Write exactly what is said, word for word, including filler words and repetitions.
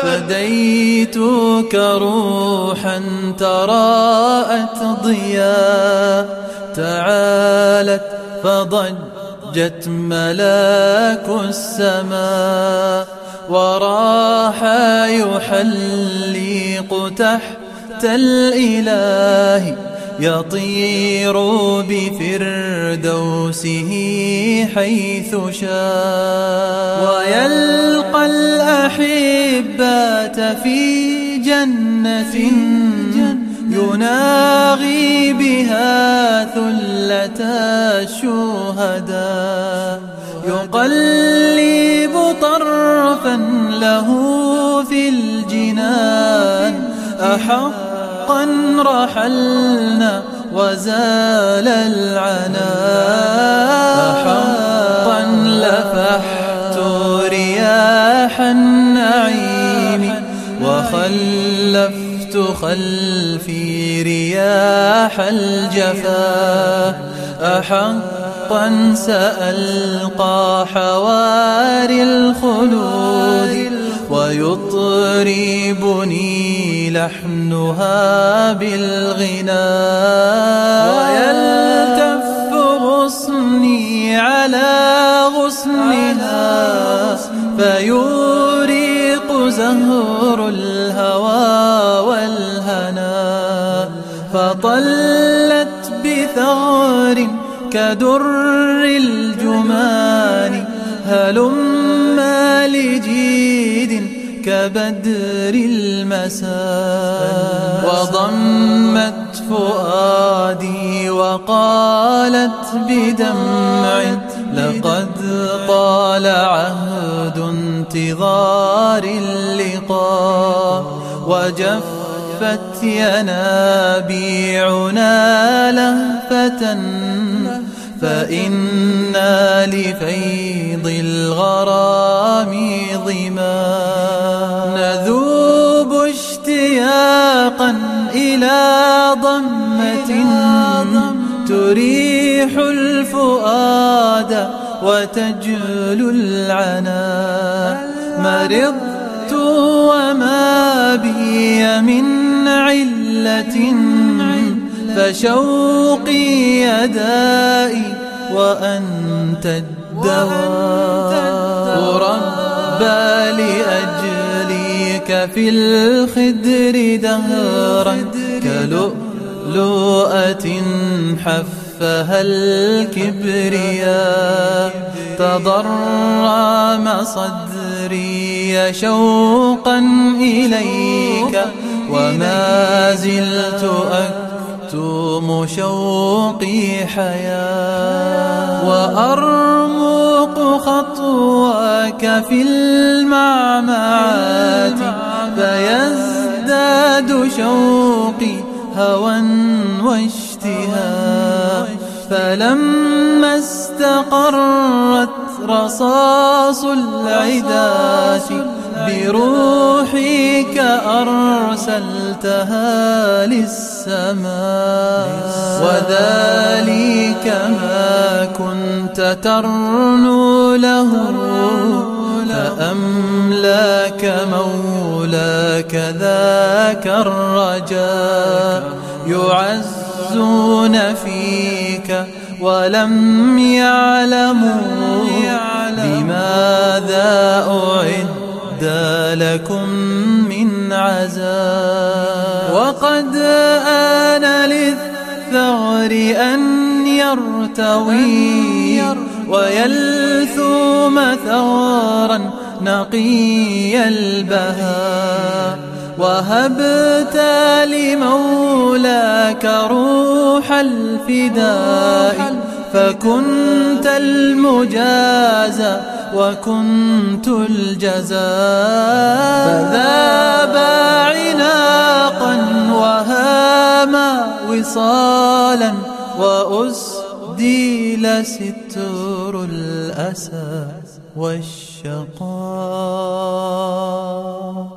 فديتك روحا تراءت ضياء، تعالت فضجت ملاك السماء، وراح يحلق تحت الإله، يطير بفردوسه حيث شاء، ويلقى الأحبات في جنة يناغي بها ثلة الشهداء، يقلب طرفا له في الجنان، أحقا رحلنا وزال العناء، أحقا لفحت رياح النعيم، وخلفت خلفي رياح الجفا، أحقا سألقى حواري الخلود، ويطربني لحنها بالغناء، ويلتف غصني على غصنها، فيوريق زهر الهوى والهنا، فطلت بثغر كدر الجمان، هلما لجيد كبدر المساء، وضمت فؤادي وقالت بدمع، لقد طال عهد انتظار اللقاء، وجفت ينابيعنا لهفة، فإنا لفيض الغرام ظما، نذوب اشتياقا إلى ضمة تريح الفؤاد وتجلو العنا، مرضت وما بي من علة، فشوقي يدائي وأنت الدواء، ربى لأجليك في الخدر دهرا، كلؤلؤة حفها الكبرياء، تضرم صدري شوقا إليك، وما زلت أكتم شوقي حياة، وأرمق خطواك في المعمعات، فيزداد شوقي هوى واشتهاء، فلما استقرت رصاص العداة بروحك أرسلتها للسماء، وذلك ما كنت ترنو له، فأملاك مولاك ذاك الرجاء، يعزون فيك ولم يعلموا بماذا أعد لكم من عزاء، وقد آن للثغر أن يرتوي ويلثوم ثغرا نقي البهاء، وهبت لمولاك روح الفداء، فكنت المجازى وكنت الجزاء، فذاب عناقا وهاما وصالا، وأسديل ستر الأسى والشقاء.